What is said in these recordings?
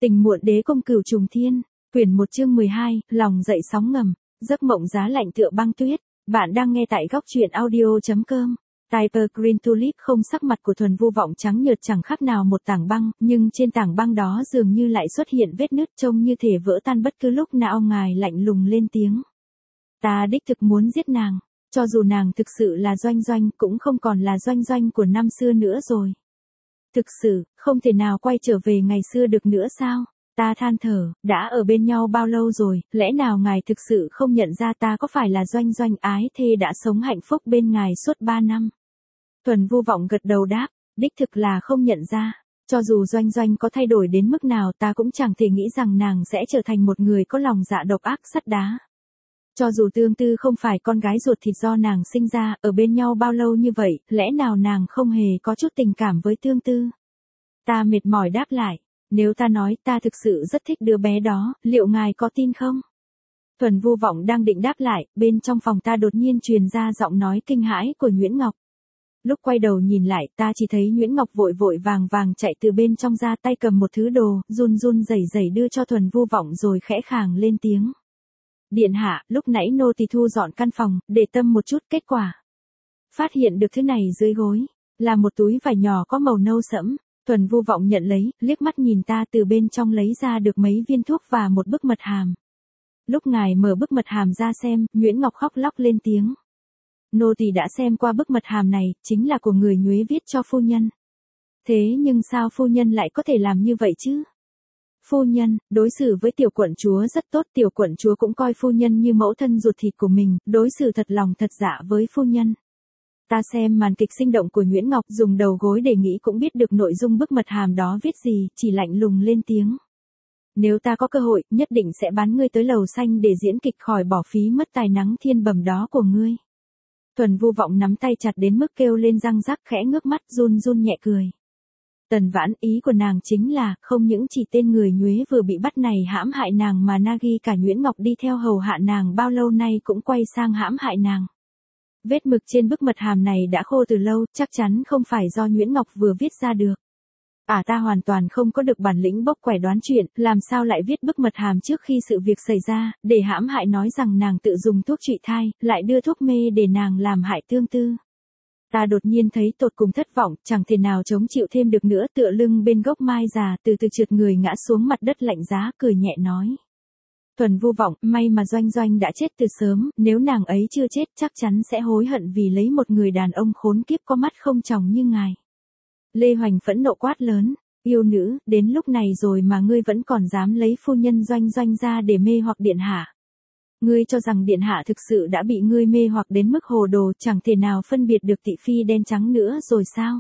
Tình muộn đế công cửu trùng thiên, quyển 1 chương 12, lòng dậy sóng ngầm, giấc mộng giá lạnh tựa băng tuyết. Bạn đang nghe tại góc truyện audio.com. Typer Green Tulip không, sắc mặt của Thuần Vu Vọng trắng nhợt chẳng khác nào một tảng băng, nhưng trên tảng băng đó dường như lại xuất hiện vết nứt trông như thể vỡ tan bất cứ lúc nào. Ngài lạnh lùng lên tiếng. Ta đích thực muốn giết nàng, cho dù nàng thực sự là Doanh Doanh cũng không còn là Doanh Doanh của năm xưa nữa rồi. Thực sự, không thể nào quay trở về ngày xưa được nữa sao? Ta than thở, đã ở bên nhau bao lâu rồi, lẽ nào ngài thực sự không nhận ra ta có phải là Doanh Doanh ái thê đã sống hạnh phúc bên ngài suốt 3 năm? Thuần Vu Vọng gật đầu đáp, đích thực là không nhận ra. Cho dù Doanh Doanh có thay đổi đến mức nào ta cũng chẳng thể nghĩ rằng nàng sẽ trở thành một người có lòng dạ độc ác sắt đá. Cho dù Tương Tư không phải con gái ruột thịt do nàng sinh ra, ở bên nhau bao lâu như vậy, lẽ nào nàng không hề có chút tình cảm với Tương Tư? Ta mệt mỏi đáp lại, nếu ta nói ta thực sự rất thích đứa bé đó, liệu ngài có tin không? Thuần Vu Vọng đang định đáp lại, bên trong phòng ta đột nhiên truyền ra giọng nói kinh hãi của Nguyễn Ngọc. Lúc quay đầu nhìn lại, ta chỉ thấy Nguyễn Ngọc vội vội vàng vàng chạy từ bên trong ra, tay cầm một thứ đồ, run run rẩy rẩy đưa cho Thuần Vu Vọng rồi khẽ khàng lên tiếng. Điện hạ, lúc nãy nô tỳ thu dọn căn phòng, để tâm một chút, kết quả phát hiện được thứ này dưới gối, là một túi vải nhỏ có màu nâu sẫm. Thuần Vu Vọng nhận lấy, liếc mắt nhìn ta, từ bên trong lấy ra được mấy viên thuốc và một bức mật hàm. Lúc ngài mở bức mật hàm ra xem, Nguyễn Ngọc khóc lóc lên tiếng. Nô tỳ đã xem qua bức mật hàm này, chính là của người Nhuế viết cho phu nhân. Thế nhưng sao phu nhân lại có thể làm như vậy chứ? Phu nhân, đối xử với tiểu quận chúa rất tốt, tiểu quận chúa cũng coi phu nhân như mẫu thân ruột thịt của mình, đối xử thật lòng thật dạ với phu nhân. Ta xem màn kịch sinh động của Nguyễn Ngọc, dùng đầu gối để nghĩ cũng biết được nội dung bức mật hàm đó viết gì, chỉ lạnh lùng lên tiếng. Nếu ta có cơ hội, nhất định sẽ bán ngươi tới lầu xanh để diễn kịch, khỏi bỏ phí mất tài năng thiên bẩm đó của ngươi. Thuần Vu Vọng nắm tay chặt đến mức kêu lên răng rắc, khẽ ngước mắt, run run nhẹ cười. Tần Vãn, ý của nàng chính là, không những chỉ tên người Nhuế vừa bị bắt này hãm hại nàng mà Nagi cả Nguyễn Ngọc đi theo hầu hạ nàng bao lâu nay cũng quay sang hãm hại nàng. Vết mực trên bức mật hàm này đã khô từ lâu, chắc chắn không phải do Nguyễn Ngọc vừa viết ra được. Ta hoàn toàn không có được bản lĩnh bốc quẻ đoán chuyện, làm sao lại viết bức mật hàm trước khi sự việc xảy ra, để hãm hại nói rằng nàng tự dùng thuốc trị thai, lại đưa thuốc mê để nàng làm hại Tương Tư. Ta đột nhiên thấy tột cùng thất vọng, chẳng thể nào chống chịu thêm được nữa, tựa lưng bên gốc mai già, từ từ trượt người ngã xuống mặt đất lạnh giá, cười nhẹ nói. Thuần Vu Vọng, may mà Doanh Doanh đã chết từ sớm, nếu nàng ấy chưa chết chắc chắn sẽ hối hận vì lấy một người đàn ông khốn kiếp có mắt không tròng như ngài. Lê Hoành phẫn nộ quát lớn, yêu nữ, đến lúc này rồi mà ngươi vẫn còn dám lấy phu nhân Doanh Doanh ra để mê hoặc điện hạ. Ngươi cho rằng điện hạ thực sự đã bị ngươi mê hoặc đến mức hồ đồ, chẳng thể nào phân biệt được thị phi đen trắng nữa rồi sao?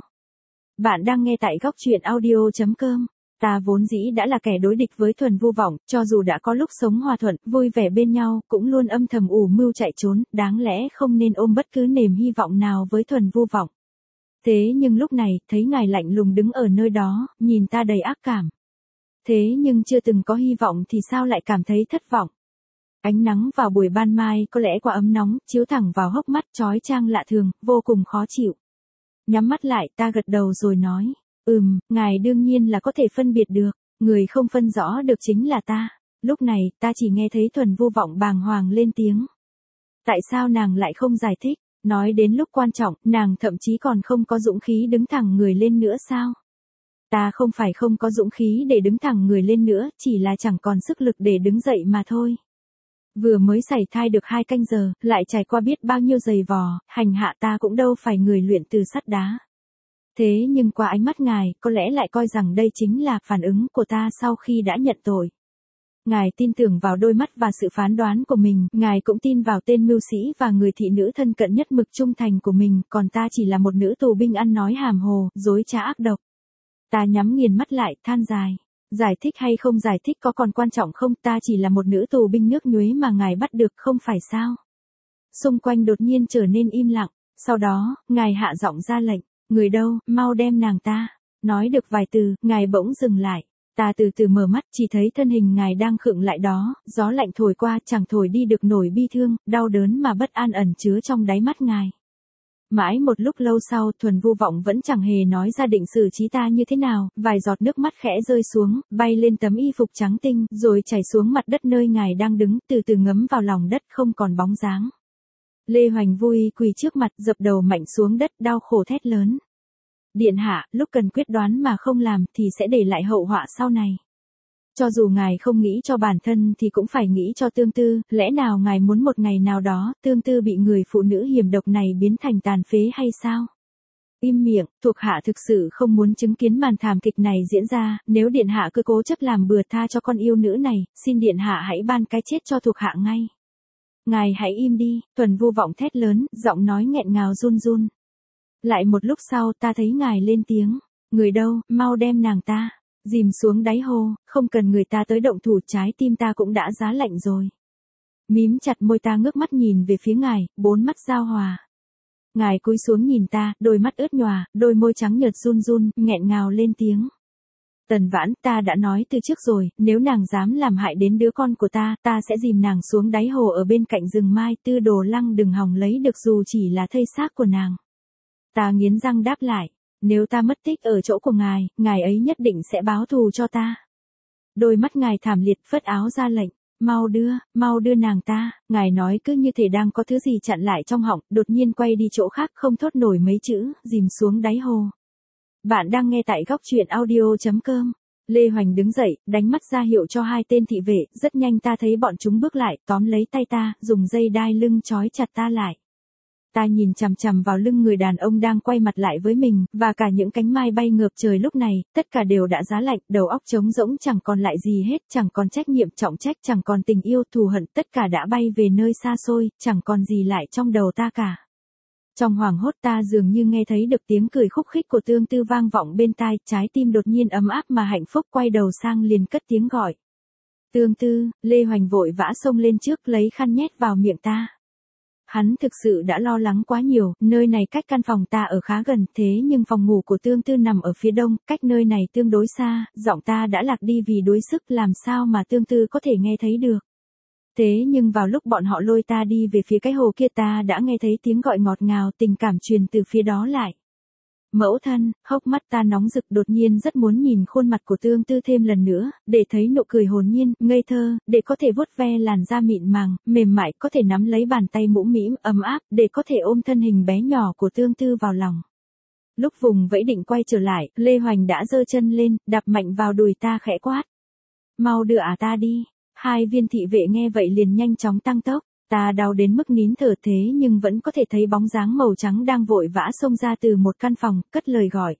Bạn đang nghe tại góc truyện audio.com. Ta vốn dĩ đã là kẻ đối địch với Thuần Vu Vọng, cho dù đã có lúc sống hòa thuận, vui vẻ bên nhau, cũng luôn âm thầm ủ mưu chạy trốn, đáng lẽ không nên ôm bất cứ niềm hy vọng nào với Thuần Vu Vọng. Thế nhưng lúc này, thấy ngài lạnh lùng đứng ở nơi đó, nhìn ta đầy ác cảm. Thế nhưng chưa từng có hy vọng thì sao lại cảm thấy thất vọng? Ánh nắng vào buổi ban mai có lẽ quá ấm nóng, chiếu thẳng vào hốc mắt chói chang lạ thường, vô cùng khó chịu. Nhắm mắt lại, ta gật đầu rồi nói. Ngài đương nhiên là có thể phân biệt được, người không phân rõ được chính là ta. Lúc này, ta chỉ nghe thấy Thuần Vu Vọng bàng hoàng lên tiếng. Tại sao nàng lại không giải thích, nói đến lúc quan trọng, nàng thậm chí còn không có dũng khí đứng thẳng người lên nữa sao? Ta không phải không có dũng khí để đứng thẳng người lên nữa, chỉ là chẳng còn sức lực để đứng dậy mà thôi. Vừa mới sảy thai được 2 canh giờ, lại trải qua biết bao nhiêu giày vò, hành hạ ta cũng đâu phải người luyện từ sắt đá. Thế nhưng qua ánh mắt ngài, có lẽ lại coi rằng đây chính là phản ứng của ta sau khi đã nhận tội. Ngài tin tưởng vào đôi mắt và sự phán đoán của mình, ngài cũng tin vào tên mưu sĩ và người thị nữ thân cận nhất mực trung thành của mình, còn ta chỉ là một nữ tù binh ăn nói hàm hồ, dối trá ác độc. Ta nhắm nghiền mắt lại, than dài. Giải thích hay không giải thích có còn quan trọng không, ta chỉ là một nữ tù binh nước Nhuế mà ngài bắt được, không phải sao? Xung quanh đột nhiên trở nên im lặng, sau đó, ngài hạ giọng ra lệnh. Người đâu, mau đem nàng ta. Nói được vài từ, ngài bỗng dừng lại. Ta từ từ mở mắt, chỉ thấy thân hình ngài đang khựng lại đó, gió lạnh thổi qua chẳng thổi đi được nổi bi thương, đau đớn mà bất an ẩn chứa trong đáy mắt ngài. Mãi một lúc lâu sau, Thuần Vu Vọng vẫn chẳng hề nói ra định xử trí ta như thế nào, vài giọt nước mắt khẽ rơi xuống, bay lên tấm y phục trắng tinh, rồi chảy xuống mặt đất nơi ngài đang đứng, từ từ ngấm vào lòng đất không còn bóng dáng. Lê Hoành vui quỳ trước mặt, dập đầu mạnh xuống đất, đau khổ thét lớn. Điện hạ, lúc cần quyết đoán mà không làm thì sẽ để lại hậu họa sau này. Cho dù ngài không nghĩ cho bản thân thì cũng phải nghĩ cho Tương Tư, lẽ nào ngài muốn một ngày nào đó, Tương Tư bị người phụ nữ hiểm độc này biến thành tàn phế hay sao? Im miệng, thuộc hạ thực sự không muốn chứng kiến màn thảm kịch này diễn ra, nếu điện hạ cứ cố chấp làm bừa tha cho con yêu nữ này, xin điện hạ hãy ban cái chết cho thuộc hạ ngay. Ngài hãy im đi, Thuần Vu Vọng thét lớn, giọng nói nghẹn ngào run run. Lại một lúc sau ta thấy ngài lên tiếng, người đâu, mau đem nàng ta dìm xuống đáy hồ, không cần người ta tới động thủ, trái tim ta cũng đã giá lạnh rồi. Mím chặt môi, ta ngước mắt nhìn về phía ngài, bốn mắt giao hòa. Ngài cúi xuống nhìn ta, đôi mắt ướt nhòa, đôi môi trắng nhợt run run, nghẹn ngào lên tiếng. Tần Vãn, ta đã nói từ trước rồi, nếu nàng dám làm hại đến đứa con của ta, ta sẽ dìm nàng xuống đáy hồ ở bên cạnh rừng mai, Tư Đồ Lăng đừng hòng lấy được dù chỉ là thây xác của nàng. Ta nghiến răng đáp lại, nếu ta mất tích ở chỗ của ngài, ngài ấy nhất định sẽ báo thù cho ta. Đôi mắt ngài thảm liệt, phất áo ra lệnh, mau đưa nàng ta, ngài nói cứ như thể đang có thứ gì chặn lại trong họng, đột nhiên quay đi chỗ khác không thốt nổi mấy chữ, dìm xuống đáy hồ. Bạn đang nghe tại góc truyện audio.com. Lê Hoành đứng dậy, đánh mắt ra hiệu cho hai tên thị vệ, rất nhanh ta thấy bọn chúng bước lại, tóm lấy tay ta, dùng dây đai lưng trói chặt ta lại. Ta nhìn chằm chằm vào lưng người đàn ông đang quay mặt lại với mình, và cả những cánh mai bay ngược trời lúc này, tất cả đều đã giá lạnh, đầu óc trống rỗng, chẳng còn lại gì hết, chẳng còn trách nhiệm trọng trách, chẳng còn tình yêu thù hận, tất cả đã bay về nơi xa xôi, chẳng còn gì lại trong đầu ta cả. Trong hoảng hốt ta dường như nghe thấy được tiếng cười khúc khích của Tương Tư vang vọng bên tai, trái tim đột nhiên ấm áp mà hạnh phúc, quay đầu sang liền cất tiếng gọi. Tương Tư, Lê Hoành vội vã xông lên trước lấy khăn nhét vào miệng ta. Hắn thực sự đã lo lắng quá nhiều, nơi này cách căn phòng ta ở khá gần, thế nhưng phòng ngủ của Tương Tư nằm ở phía đông, cách nơi này tương đối xa, giọng ta đã lạc đi vì đuối sức, làm sao mà Tương Tư có thể nghe thấy được. Thế nhưng vào lúc bọn họ lôi ta đi về phía cái hồ kia, ta đã nghe thấy tiếng gọi ngọt ngào, tình cảm truyền từ phía đó lại. Mẫu thân, hốc mắt ta nóng rực, đột nhiên rất muốn nhìn khuôn mặt của Tương Tư thêm lần nữa, để thấy nụ cười hồn nhiên, ngây thơ, để có thể vuốt ve làn da mịn màng, mềm mại, có thể nắm lấy bàn tay mũm mĩm, ấm áp, để có thể ôm thân hình bé nhỏ của Tương Tư vào lòng. Lúc vùng vẫy định quay trở lại, Lê Hoành đã giơ chân lên, đạp mạnh vào đùi ta khẽ quát. Mau đưa ta đi. Hai viên thị vệ nghe vậy liền nhanh chóng tăng tốc. Ta đau đến mức nín thở, thế nhưng vẫn có thể thấy bóng dáng màu trắng đang vội vã xông ra từ một căn phòng, cất lời gọi.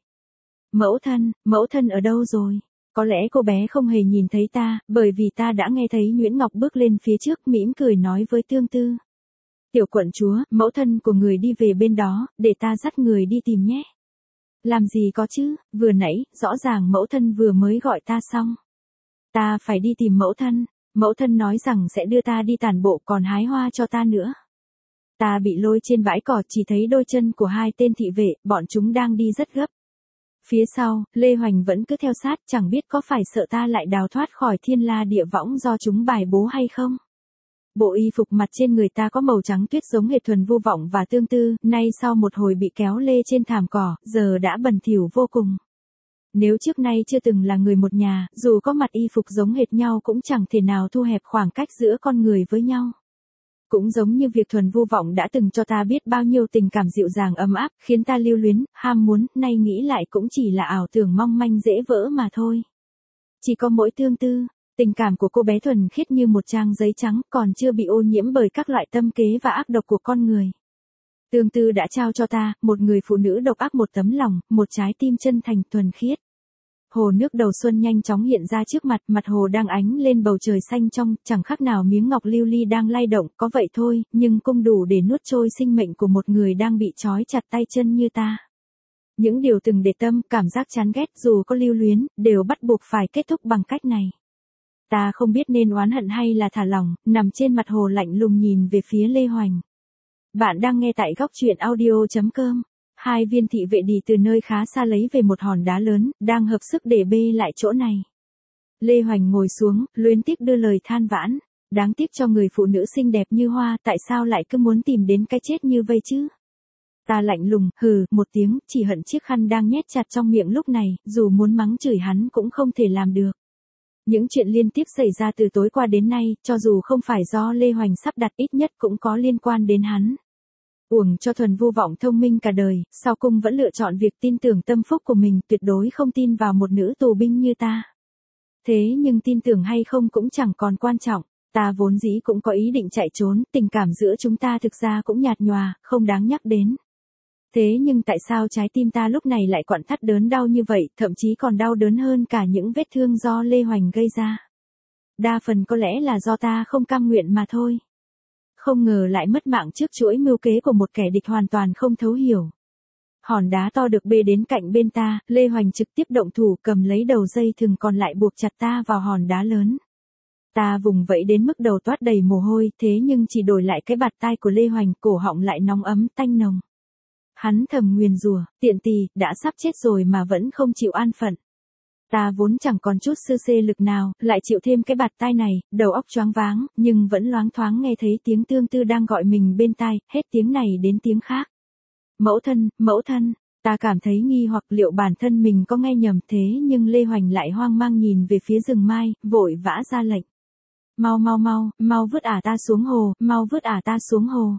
Mẫu thân ở đâu rồi? Có lẽ cô bé không hề nhìn thấy ta, bởi vì ta đã nghe thấy Nguyễn Ngọc bước lên phía trước, mỉm cười nói với Tương Tư. Tiểu quận chúa, mẫu thân của người đi về bên đó, để ta dắt người đi tìm nhé. Làm gì có chứ, vừa nãy, rõ ràng mẫu thân vừa mới gọi ta xong. Ta phải đi tìm mẫu thân nói rằng sẽ đưa ta đi tản bộ còn hái hoa cho ta nữa. Ta bị lôi trên bãi cỏ, chỉ thấy đôi chân của hai tên thị vệ, bọn chúng đang đi rất gấp. Phía sau, Lê Hoành vẫn cứ theo sát, chẳng biết có phải sợ ta lại đào thoát khỏi thiên la địa võng do chúng bài bố hay không. Bộ y phục mặt trên người ta có màu trắng tuyết giống hệt Thuần Vu Vọng và Tương Tư, nay sau một hồi bị kéo lê trên thảm cỏ, giờ đã bẩn thỉu vô cùng. Nếu trước nay chưa từng là người một nhà, dù có mặt y phục giống hệt nhau cũng chẳng thể nào thu hẹp khoảng cách giữa con người với nhau. Cũng giống như việc Thuần Vu Vọng đã từng cho ta biết bao nhiêu tình cảm dịu dàng ấm áp, khiến ta lưu luyến, ham muốn, nay nghĩ lại cũng chỉ là ảo tưởng mong manh dễ vỡ mà thôi. Chỉ có mỗi Tương Tư, tình cảm của cô bé thuần khiết như một trang giấy trắng, còn chưa bị ô nhiễm bởi các loại tâm kế và ác độc của con người. Tương Tư đã trao cho ta, một người phụ nữ độc ác, một tấm lòng, một trái tim chân thành thuần khiết. Hồ nước đầu xuân nhanh chóng hiện ra trước mặt, mặt hồ đang ánh lên bầu trời xanh trong, chẳng khác nào miếng ngọc lưu ly đang lay động, có vậy thôi, nhưng cũng đủ để nuốt trôi sinh mệnh của một người đang bị trói chặt tay chân như ta. Những điều từng để tâm, cảm giác chán ghét dù có lưu luyến, đều bắt buộc phải kết thúc bằng cách này. Ta không biết nên oán hận hay là thả lỏng, nằm trên mặt hồ lạnh lùng nhìn về phía Lê Hoành. Bạn đang nghe tại góc truyện audio.com. Hai viên thị vệ đi từ nơi khá xa lấy về một hòn đá lớn, đang hợp sức để bê lại chỗ này. Lê Hoành ngồi xuống, luyến tiếc đưa lời than vãn. Đáng tiếc cho người phụ nữ xinh đẹp như hoa, tại sao lại cứ muốn tìm đến cái chết như vây chứ? Ta lạnh lùng, hừ, một tiếng, chỉ hận chiếc khăn đang nhét chặt trong miệng lúc này, dù muốn mắng chửi hắn cũng không thể làm được. Những chuyện liên tiếp xảy ra từ tối qua đến nay, cho dù không phải do Lê Hoành sắp đặt ít nhất cũng có liên quan đến hắn. Uổng cho Thuần Vu Vọng thông minh cả đời, sau cùng vẫn lựa chọn việc tin tưởng tâm phúc của mình, tuyệt đối không tin vào một nữ tù binh như ta. Thế nhưng tin tưởng hay không cũng chẳng còn quan trọng, ta vốn dĩ cũng có ý định chạy trốn, tình cảm giữa chúng ta thực ra cũng nhạt nhòa, không đáng nhắc đến. Thế nhưng tại sao trái tim ta lúc này lại quặn thắt đớn đau như vậy, thậm chí còn đau đớn hơn cả những vết thương do Lê Hoành gây ra. Đa phần có lẽ là do ta không cam nguyện mà thôi. Không ngờ lại mất mạng trước chuỗi mưu kế của một kẻ địch hoàn toàn không thấu hiểu. Hòn đá to được bê đến cạnh bên ta, Lê Hoành trực tiếp động thủ cầm lấy đầu dây thừng còn lại buộc chặt ta vào hòn đá lớn. Ta vùng vẫy đến mức đầu toát đầy mồ hôi, thế nhưng chỉ đổi lại cái bạt tai của Lê Hoành, cổ họng lại nóng ấm tanh nồng. Hắn thầm nguyền rủa, tiện tì, đã sắp chết rồi mà vẫn không chịu an phận. Ta vốn chẳng còn chút sư xê lực nào, lại chịu thêm cái bạt tai này, đầu óc choáng váng, nhưng vẫn loáng thoáng nghe thấy tiếng tương tư đang gọi mình bên tai, hết tiếng này đến tiếng khác. Mẫu thân, ta cảm thấy nghi hoặc liệu bản thân mình có nghe nhầm, thế nhưng Lê Hoành lại hoang mang nhìn về phía rừng mai, vội vã ra lệnh. Mau vứt ả ta xuống hồ, mau vứt ả ta xuống hồ.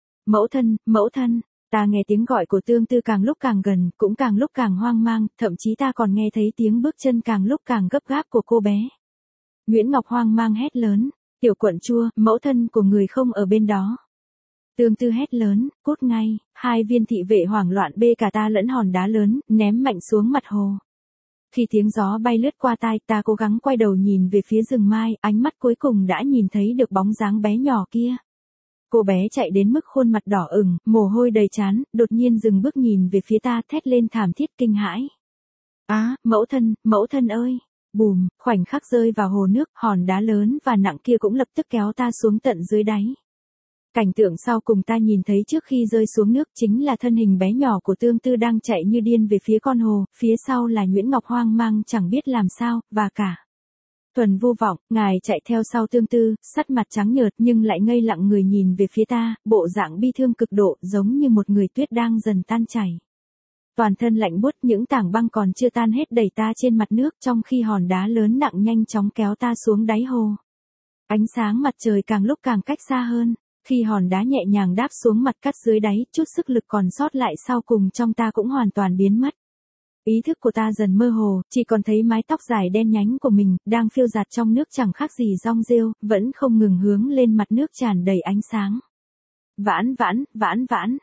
Mẫu thân. Ta nghe tiếng gọi của tương tư càng lúc càng gần, cũng càng lúc càng hoang mang, thậm chí ta còn nghe thấy tiếng bước chân càng lúc càng gấp gáp của cô bé. Nguyễn Ngọc hoang mang hét lớn, tiểu quận chua, mẫu thân của người không ở bên đó. Tương tư hét lớn, cút ngay, hai viên thị vệ hoảng loạn bê cả ta lẫn hòn đá lớn, ném mạnh xuống mặt hồ. Khi tiếng gió bay lướt qua tai, ta cố gắng quay đầu nhìn về phía rừng mai, ánh mắt cuối cùng đã nhìn thấy được bóng dáng bé nhỏ kia. Cô bé chạy đến mức khuôn mặt đỏ ửng, mồ hôi đầy trán, đột nhiên dừng bước nhìn về phía ta, thét lên thảm thiết kinh hãi. Á, mẫu thân ơi! Bùm, khoảnh khắc rơi vào hồ nước, hòn đá lớn và nặng kia cũng lập tức kéo ta xuống tận dưới đáy. Cảnh tượng sau cùng ta nhìn thấy trước khi rơi xuống nước chính là thân hình bé nhỏ của tương tư đang chạy như điên về phía con hồ, phía sau là Nguyễn Ngọc hoang mang chẳng biết làm sao, và cả. Thuần Vu Vọng, ngài chạy theo sau tương tư, sắc mặt trắng nhợt nhưng lại ngây lặng người nhìn về phía ta, bộ dạng bi thương cực độ giống như một người tuyết đang dần tan chảy. Toàn thân lạnh buốt, những tảng băng còn chưa tan hết đẩy ta trên mặt nước trong khi hòn đá lớn nặng nhanh chóng kéo ta xuống đáy hồ. Ánh sáng mặt trời càng lúc càng cách xa hơn, khi hòn đá nhẹ nhàng đáp xuống mặt cát dưới đáy, chút sức lực còn sót lại sau cùng trong ta cũng hoàn toàn biến mất. Ý thức của ta dần mơ hồ, chỉ còn thấy mái tóc dài đen nhánh của mình, đang phiêu dạt trong nước chẳng khác gì dong rêu, vẫn không ngừng hướng lên mặt nước tràn đầy ánh sáng. Vãn,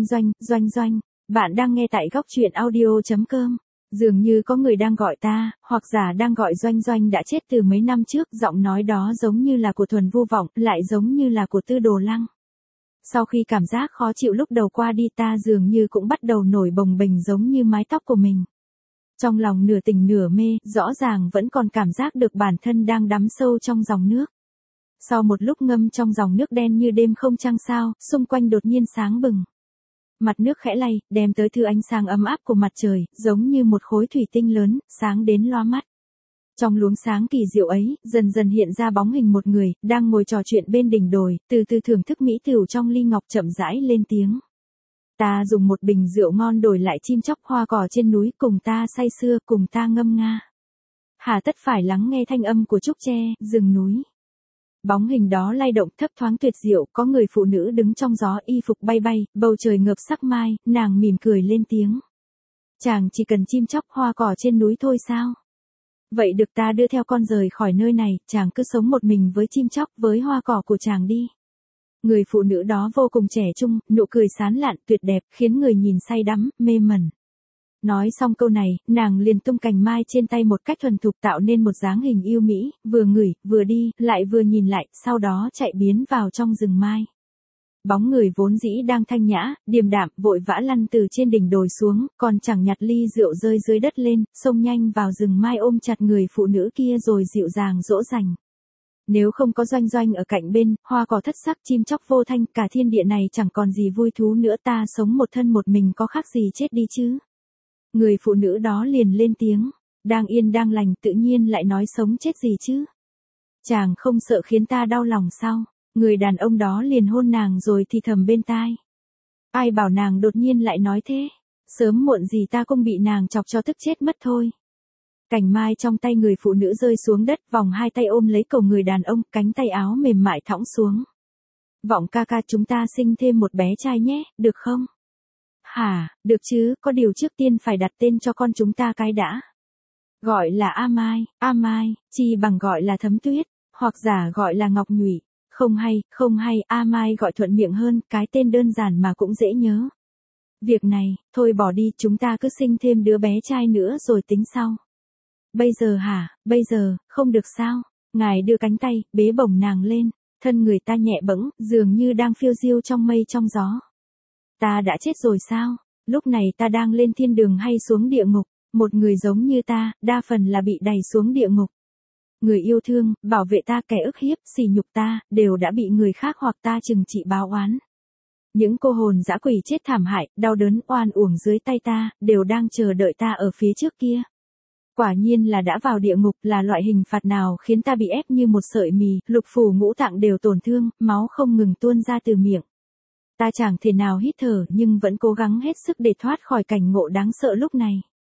doanh, bạn đang nghe tại góc truyện audio.com. Dường như có người đang gọi ta, hoặc giả đang gọi Doanh đã chết từ mấy năm trước, giọng nói đó giống như là của Thuần Vu Vọng, lại giống như là của Tư Đồ Lăng. Sau khi cảm giác khó chịu lúc đầu qua đi, ta dường như cũng bắt đầu nổi bồng bềnh giống như mái tóc của mình. Trong lòng nửa tỉnh nửa mê, rõ ràng vẫn còn cảm giác được bản thân đang đắm sâu trong dòng nước. Sau một lúc ngâm trong dòng nước đen như đêm không trăng sao, xung quanh đột nhiên sáng bừng. Mặt nước khẽ lay, đem tới thứ ánh sáng ấm áp của mặt trời, giống như một khối thủy tinh lớn, sáng đến loa mắt. Trong luống sáng kỳ diệu ấy, dần dần hiện ra bóng hình một người, đang ngồi trò chuyện bên đỉnh đồi, từ từ thưởng thức mỹ tửu trong ly ngọc chậm rãi lên tiếng. Ta dùng một bình rượu ngon đổi lại chim chóc hoa cỏ trên núi, cùng ta say sưa, cùng ta ngâm nga. Hà tất phải lắng nghe thanh âm của trúc tre, rừng núi. Bóng hình đó lay động thấp thoáng tuyệt diệu, có người phụ nữ đứng trong gió, y phục bay bay, bầu trời ngập sắc mai, nàng mỉm cười lên tiếng. Chàng chỉ cần chim chóc hoa cỏ trên núi thôi sao? Vậy được, ta đưa theo con rời khỏi nơi này, chàng cứ sống một mình với chim chóc, với hoa cỏ của chàng đi. Người phụ nữ đó vô cùng trẻ trung, nụ cười sán lạn, tuyệt đẹp, khiến người nhìn say đắm, mê mẩn. Nói xong câu này, nàng liền tung cành mai trên tay một cách thuần thục tạo nên một dáng hình yêu mỹ, vừa ngửi, vừa đi, lại vừa nhìn lại, sau đó chạy biến vào trong rừng mai. Bóng người vốn dĩ đang thanh nhã, điềm đạm, vội vã lăn từ trên đỉnh đồi xuống, còn chẳng nhặt ly rượu rơi dưới đất lên, xông nhanh vào rừng mai ôm chặt người phụ nữ kia rồi dịu dàng dỗ dành. Nếu không có Doanh ở cạnh bên, hoa cỏ thất sắc, chim chóc vô thanh, cả thiên địa này chẳng còn gì vui thú nữa, ta sống một thân một mình có khác gì chết đi chứ. Người phụ nữ đó liền lên tiếng, đang yên đang lành tự nhiên lại nói sống chết gì chứ. Chàng không sợ khiến ta đau lòng sao? Người đàn ông đó liền hôn nàng rồi thì thầm bên tai. Ai bảo nàng đột nhiên lại nói thế. Sớm muộn gì ta cũng bị nàng chọc cho tức chết mất thôi. Cành mai trong tay người phụ nữ rơi xuống đất, vòng hai tay ôm lấy cổ người đàn ông, cánh tay áo mềm mại thõng xuống. Vọng ca ca, chúng ta sinh thêm một bé trai nhé, được không? Hả, được chứ, có điều trước tiên phải đặt tên cho con chúng ta cái đã. Gọi là A Mai, chi bằng gọi là Thấm Tuyết, hoặc giả gọi là Ngọc Nhụy. Không hay, A Mai gọi thuận miệng hơn, cái tên đơn giản mà cũng dễ nhớ. Việc này, thôi bỏ đi, chúng ta cứ sinh thêm đứa bé trai nữa rồi tính sau. Bây giờ hả, bây giờ, không được sao? Ngài đưa cánh tay, bế bổng nàng lên, thân người ta nhẹ bẫng, dường như đang phiêu diêu trong mây trong gió. Ta đã chết rồi sao? Lúc này ta đang lên thiên đường hay xuống địa ngục? Một người giống như ta, đa phần là bị đày xuống địa ngục. Người yêu thương, bảo vệ ta, kẻ ức hiếp, sỉ nhục ta, đều đã bị người khác hoặc ta trừng trị báo oán. Những cô hồn dã quỷ chết thảm hại, đau đớn oan uổng dưới tay ta, đều đang chờ đợi ta ở phía trước kia. Quả nhiên là đã vào địa ngục, là loại hình phạt nào khiến ta bị ép như một sợi mì, lục phủ ngũ tạng đều tổn thương, máu không ngừng tuôn ra từ miệng. Ta chẳng thể nào hít thở nhưng vẫn cố gắng hết sức để thoát khỏi cảnh ngộ đáng sợ lúc này.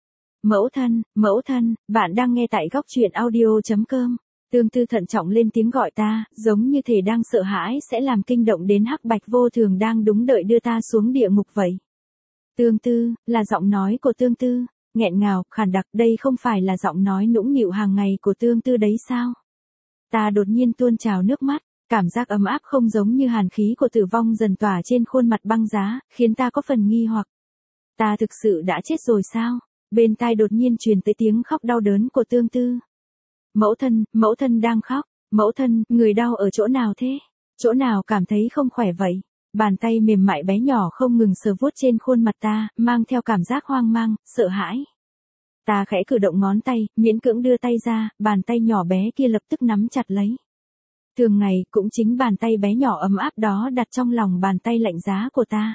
Mẫu thân, bạn đang nghe tại góc truyện audio.com. Tương Tư thận trọng lên tiếng gọi ta, giống như thể đang sợ hãi sẽ làm kinh động đến hắc bạch vô thường đang đúng đợi đưa ta xuống địa ngục vậy. Tương Tư, là giọng nói của Tương Tư, nghẹn ngào, khàn đặc, đây không phải là giọng nói nũng nịu hàng ngày của Tương Tư đấy sao? Ta đột nhiên tuôn trào nước mắt, cảm giác ấm áp không giống như hàn khí của tử vong dần tỏa trên khuôn mặt băng giá, khiến ta có phần nghi hoặc. Ta thực sự đã chết rồi sao? Bên tai đột nhiên truyền tới tiếng khóc đau đớn của Tương Tư. Mẫu thân đang khóc. Mẫu thân, người đau ở chỗ nào thế? Chỗ nào cảm thấy không khỏe vậy? Bàn tay mềm mại bé nhỏ không ngừng sờ vuốt trên khuôn mặt ta, mang theo cảm giác hoang mang, sợ hãi. Ta khẽ cử động ngón tay, miễn cưỡng đưa tay ra, bàn tay nhỏ bé kia lập tức nắm chặt lấy. Thường ngày, cũng chính bàn tay bé nhỏ ấm áp đó đặt trong lòng bàn tay lạnh giá của ta.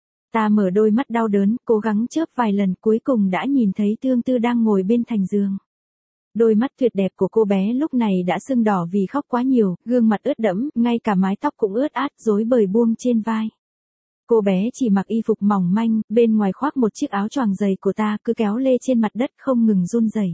Ta mở đôi mắt đau đớn, cố gắng chớp vài lần, cuối cùng đã nhìn thấy Tương Tư đang ngồi bên thành giường. Đôi mắt tuyệt đẹp của cô bé lúc này đã sưng đỏ vì khóc quá nhiều, gương mặt ướt đẫm, ngay cả mái tóc cũng ướt át, rối bời buông trên vai. Cô bé chỉ mặc y phục mỏng manh, bên ngoài khoác một chiếc áo choàng dày của ta, cứ kéo lê trên mặt đất không ngừng run rẩy.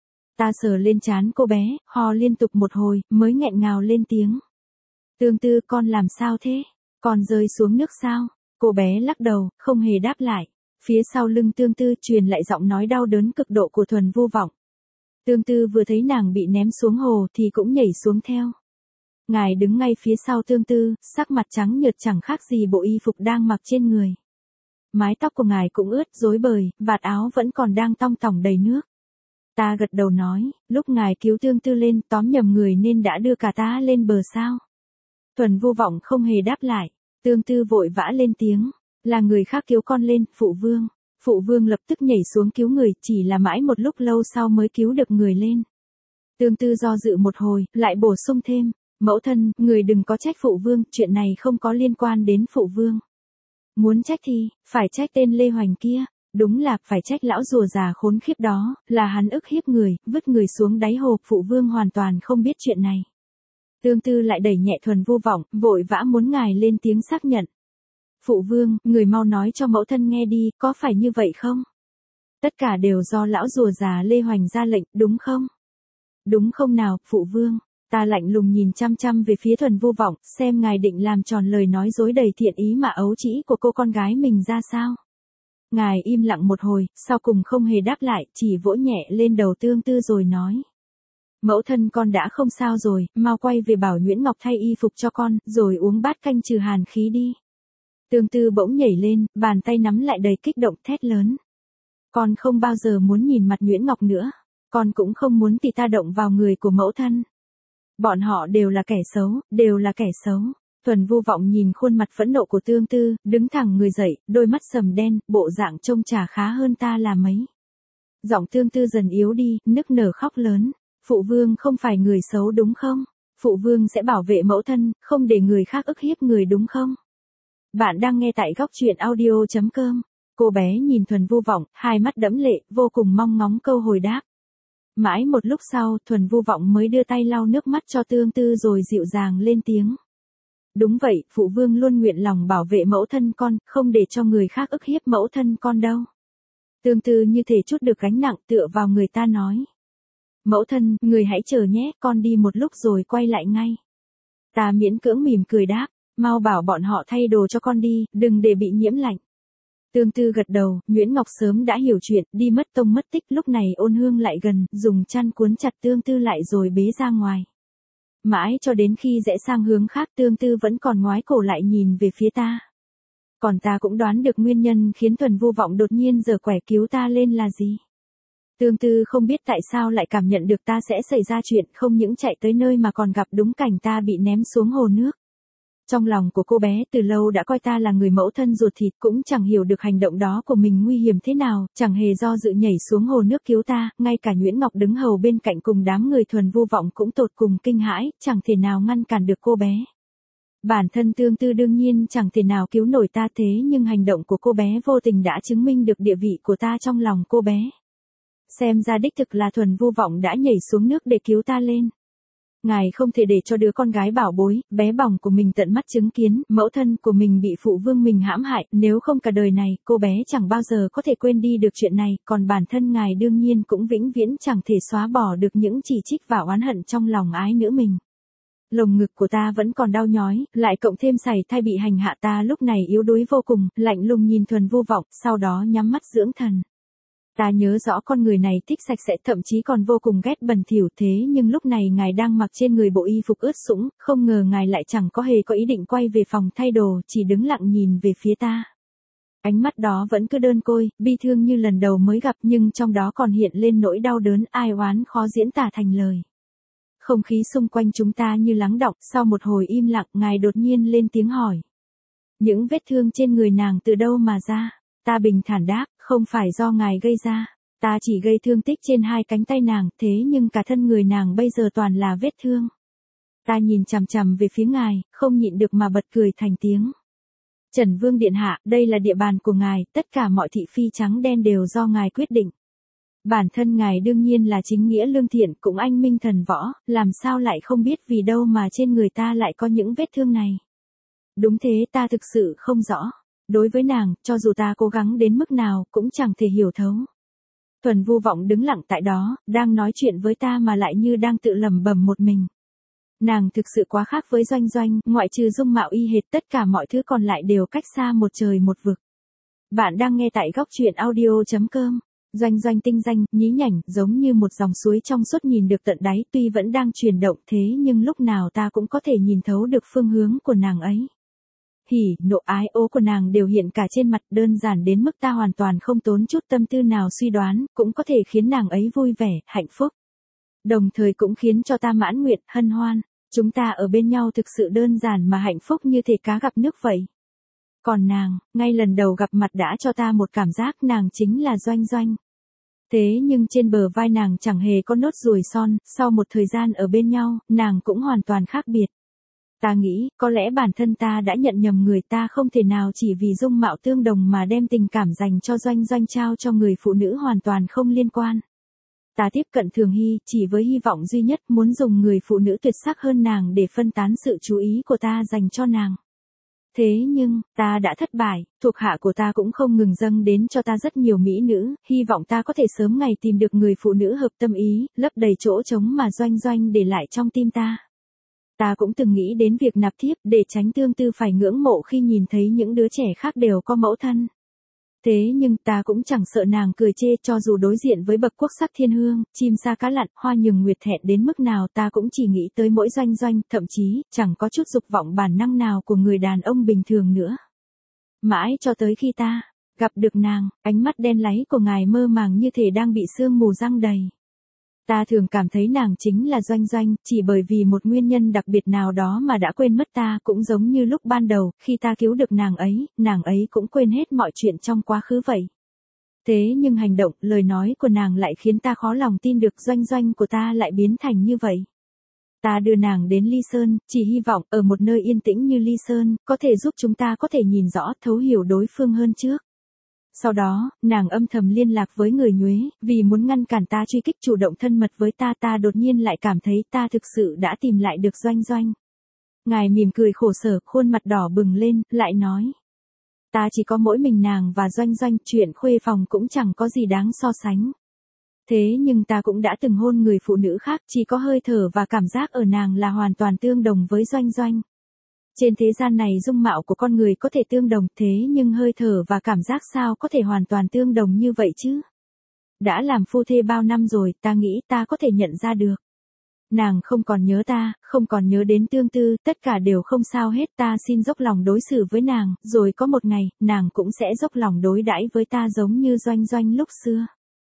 Ta sờ lên trán cô bé, ho liên tục một hồi, mới nghẹn ngào lên tiếng. Tương Tư, con làm sao thế? Con rơi xuống nước sao? Cô bé lắc đầu, không hề đáp lại. Phía sau lưng Tương Tư truyền lại giọng nói đau đớn cực độ của Thuần Vô Vọng. Tương Tư vừa thấy nàng bị ném xuống hồ thì cũng nhảy xuống theo. Ngài đứng ngay phía sau Tương Tư, sắc mặt trắng nhợt chẳng khác gì bộ y phục đang mặc trên người. Mái tóc của ngài cũng ướt, rối bời, vạt áo vẫn còn đang tong tỏng đầy nước. Ta gật đầu nói, lúc ngài cứu Tương Tư lên, tóm nhầm người nên đã đưa cả ta lên bờ sao? Thuần Vô Vọng không hề đáp lại. Tương Tư vội vã lên tiếng, là người khác cứu con lên, phụ vương. Phụ vương lập tức nhảy xuống cứu người, chỉ là mãi một lúc lâu sau mới cứu được người lên. Tương Tư do dự một hồi, lại bổ sung thêm, mẫu thân, người đừng có trách phụ vương, chuyện này không có liên quan đến phụ vương. Muốn trách thì, phải trách tên Lê Hoành kia, đúng là, phải trách lão rùa già khốn khiếp đó, là hắn ức hiếp người, vứt người xuống đáy hồ, phụ vương hoàn toàn không biết chuyện này. Tương Tư lại đẩy nhẹ Thuần Vô Vọng, vội vã muốn ngài lên tiếng xác nhận. Phụ vương, người mau nói cho mẫu thân nghe đi, có phải như vậy không? Tất cả đều do lão rùa già Lê Hoành ra lệnh, đúng không? Đúng không nào, phụ vương? Ta lạnh lùng nhìn chăm chăm về phía Thuần Vô Vọng, xem ngài định làm tròn lời nói dối đầy thiện ý mà ấu trĩ của cô con gái mình ra sao? Ngài im lặng một hồi, sau cùng không hề đáp lại, chỉ vỗ nhẹ lên đầu Tương Tư rồi nói. Mẫu thân, con đã không sao rồi, mau quay về bảo Nguyễn Ngọc thay y phục cho con, rồi uống bát canh trừ hàn khí đi. Tương Tư bỗng nhảy lên, bàn tay nắm lại đầy kích động, thét lớn. Con không bao giờ muốn nhìn mặt Nguyễn Ngọc nữa. Con cũng không muốn tì ta động vào người của mẫu thân. Bọn họ đều là kẻ xấu, đều là kẻ xấu. Thuần Vô Vọng nhìn khuôn mặt phẫn nộ của Tương Tư, đứng thẳng người dậy, đôi mắt sầm đen, bộ dạng trông chả khá hơn ta là mấy. Giọng Tương Tư dần yếu đi, nức nở khóc lớn. Phụ vương không phải người xấu đúng không? Phụ vương sẽ bảo vệ mẫu thân, không để người khác ức hiếp người đúng không? Bạn đang nghe tại góc truyện audio.com. Cô bé nhìn Thuần Vô Vọng, hai mắt đẫm lệ, vô cùng mong ngóng câu hồi đáp. Mãi một lúc sau, Thuần Vô Vọng mới đưa tay lau nước mắt cho Tương Tư rồi dịu dàng lên tiếng. Đúng vậy, phụ vương luôn nguyện lòng bảo vệ mẫu thân con, không để cho người khác ức hiếp mẫu thân con đâu. Tương Tư như thể chút được gánh nặng tựa vào người ta nói. Mẫu thân, người hãy chờ nhé, con đi một lúc rồi quay lại ngay. Ta miễn cưỡng mỉm cười đáp, mau bảo bọn họ thay đồ cho con đi, đừng để bị nhiễm lạnh. Tương Tư gật đầu, Nguyễn Ngọc sớm đã hiểu chuyện, đi mất tông mất tích, lúc này Ôn Hương lại gần, dùng chăn cuốn chặt Tương Tư lại rồi bế ra ngoài. Mãi cho đến khi rẽ sang hướng khác Tương Tư vẫn còn ngoái cổ lại nhìn về phía ta. Còn ta cũng đoán được nguyên nhân khiến Thuần Vô Vọng đột nhiên giở quẻ cứu ta lên là gì. Tương Tư không biết tại sao lại cảm nhận được ta sẽ xảy ra chuyện, không những chạy tới nơi mà còn gặp đúng cảnh ta bị ném xuống hồ nước. Trong lòng của cô bé từ lâu đã coi ta là người mẫu thân ruột thịt, cũng chẳng hiểu được hành động đó của mình nguy hiểm thế nào, chẳng hề do dự nhảy xuống hồ nước cứu ta, ngay cả Nguyễn Ngọc đứng hầu bên cạnh cùng đám người Thuần Vô Vọng cũng tột cùng kinh hãi, chẳng thể nào ngăn cản được cô bé. Bản thân Tương Tư đương nhiên chẳng thể nào cứu nổi ta, thế nhưng hành động của cô bé vô tình đã chứng minh được địa vị của ta trong lòng cô bé. Xem ra đích thực là Thuần Vô Vọng đã nhảy xuống nước để cứu ta lên. Ngài không thể để cho đứa con gái bảo bối, bé bỏng của mình tận mắt chứng kiến, mẫu thân của mình bị phụ vương mình hãm hại, nếu không cả đời này, cô bé chẳng bao giờ có thể quên đi được chuyện này, còn bản thân ngài đương nhiên cũng vĩnh viễn chẳng thể xóa bỏ được những chỉ trích và oán hận trong lòng ái nữ mình. Lồng ngực của ta vẫn còn đau nhói, lại cộng thêm sảy thai bị hành hạ, ta lúc này yếu đuối vô cùng, lạnh lùng nhìn Thuần Vô Vọng, sau đó nhắm mắt dưỡng thần. Ta nhớ rõ con người này thích sạch sẽ, thậm chí còn vô cùng ghét bẩn thỉu, thế nhưng lúc này ngài đang mặc trên người bộ y phục ướt sũng, không ngờ ngài lại chẳng có hề có ý định quay về phòng thay đồ, chỉ đứng lặng nhìn về phía ta. Ánh mắt đó vẫn cứ đơn côi, bi thương như lần đầu mới gặp, nhưng trong đó còn hiện lên nỗi đau đớn ai oán khó diễn tả thành lời. Không khí xung quanh chúng ta như lắng đọng, sau một hồi im lặng, ngài đột nhiên lên tiếng hỏi. Những vết thương trên người nàng từ đâu mà ra? Ta bình thản đáp, không phải do ngài gây ra. Ta chỉ gây thương tích trên hai cánh tay nàng, thế nhưng cả thân người nàng bây giờ toàn là vết thương. Ta nhìn chằm chằm về phía ngài, không nhịn được mà bật cười thành tiếng. Trần Vương Điện Hạ, đây là địa bàn của ngài, tất cả mọi thị phi trắng đen đều do ngài quyết định. Bản thân ngài đương nhiên là chính nghĩa lương thiện, cũng anh minh thần võ, làm sao lại không biết vì đâu mà trên người ta lại có những vết thương này. Đúng thế, ta thực sự không rõ. Đối với nàng, cho dù ta cố gắng đến mức nào, cũng chẳng thể hiểu thấu. Thuần Vô Vọng đứng lặng tại đó, đang nói chuyện với ta mà lại như đang tự lẩm bẩm một mình. Nàng thực sự quá khác với Doanh Doanh, ngoại trừ dung mạo y hệt, tất cả mọi thứ còn lại đều cách xa một trời một vực. Bạn đang nghe tại góc truyện audio.com. Doanh Doanh tinh danh, nhí nhảnh, giống như một dòng suối trong suốt nhìn được tận đáy, tuy vẫn đang chuyển động thế nhưng lúc nào ta cũng có thể nhìn thấu được phương hướng của nàng ấy. Hỉ, nộ, ái, ố của nàng đều hiện cả trên mặt, đơn giản đến mức ta hoàn toàn không tốn chút tâm tư nào suy đoán, cũng có thể khiến nàng ấy vui vẻ, hạnh phúc. Đồng thời cũng khiến cho ta mãn nguyện, hân hoan. Chúng ta ở bên nhau thực sự đơn giản mà hạnh phúc như thể cá gặp nước vậy. Còn nàng, ngay lần đầu gặp mặt đã cho ta một cảm giác nàng chính là Doanh Doanh. Thế nhưng trên bờ vai nàng chẳng hề có nốt ruồi son, sau một thời gian ở bên nhau, nàng cũng hoàn toàn khác biệt. Ta nghĩ, có lẽ bản thân ta đã nhận nhầm người, ta không thể nào chỉ vì dung mạo tương đồng mà đem tình cảm dành cho Doanh Doanh trao cho người phụ nữ hoàn toàn không liên quan. Ta tiếp cận Thường Hy, chỉ với hy vọng duy nhất muốn dùng người phụ nữ tuyệt sắc hơn nàng để phân tán sự chú ý của ta dành cho nàng. Thế nhưng, ta đã thất bại, thuộc hạ của ta cũng không ngừng dâng đến cho ta rất nhiều mỹ nữ, hy vọng ta có thể sớm ngày tìm được người phụ nữ hợp tâm ý, lấp đầy chỗ trống mà Doanh Doanh để lại trong tim ta. Ta cũng từng nghĩ đến việc nạp thiếp để tránh Tương Tư phải ngưỡng mộ khi nhìn thấy những đứa trẻ khác đều có mẫu thân. Thế nhưng ta cũng chẳng sợ nàng cười chê, cho dù đối diện với bậc quốc sắc thiên hương, chim sa cá lặn, hoa nhường nguyệt thẹn đến mức nào ta cũng chỉ nghĩ tới mỗi Doanh Doanh, thậm chí chẳng có chút dục vọng bản năng nào của người đàn ông bình thường nữa. Mãi cho tới khi ta gặp được nàng, ánh mắt đen láy của ngài mơ màng như thể đang bị sương mù giăng đầy. Ta thường cảm thấy nàng chính là Doanh Doanh, chỉ bởi vì một nguyên nhân đặc biệt nào đó mà đã quên mất ta, cũng giống như lúc ban đầu, khi ta cứu được nàng ấy cũng quên hết mọi chuyện trong quá khứ vậy. Thế nhưng hành động, lời nói của nàng lại khiến ta khó lòng tin được Doanh Doanh của ta lại biến thành như vậy. Ta đưa nàng đến Ly Sơn, chỉ hy vọng ở một nơi yên tĩnh như Ly Sơn, có thể giúp chúng ta có thể nhìn rõ, thấu hiểu đối phương hơn trước. Sau đó, nàng âm thầm liên lạc với người Nhuế, vì muốn ngăn cản ta truy kích chủ động thân mật với ta, ta đột nhiên lại cảm thấy ta thực sự đã tìm lại được Doanh Doanh. Ngài mỉm cười khổ sở, khuôn mặt đỏ bừng lên, lại nói. Ta chỉ có mỗi mình nàng và Doanh Doanh, chuyện khuê phòng cũng chẳng có gì đáng so sánh. Thế nhưng ta cũng đã từng hôn người phụ nữ khác, chỉ có hơi thở và cảm giác ở nàng là hoàn toàn tương đồng với Doanh Doanh. Trên thế gian này dung mạo của con người có thể tương đồng, thế nhưng hơi thở và cảm giác sao có thể hoàn toàn tương đồng như vậy chứ? Đã làm phu thê bao năm rồi, ta nghĩ ta có thể nhận ra được. Nàng không còn nhớ ta, không còn nhớ đến Tương Tư, tất cả đều không sao hết, ta xin dốc lòng đối xử với nàng, rồi có một ngày, nàng cũng sẽ dốc lòng đối đãi với ta giống như Doanh Doanh lúc xưa.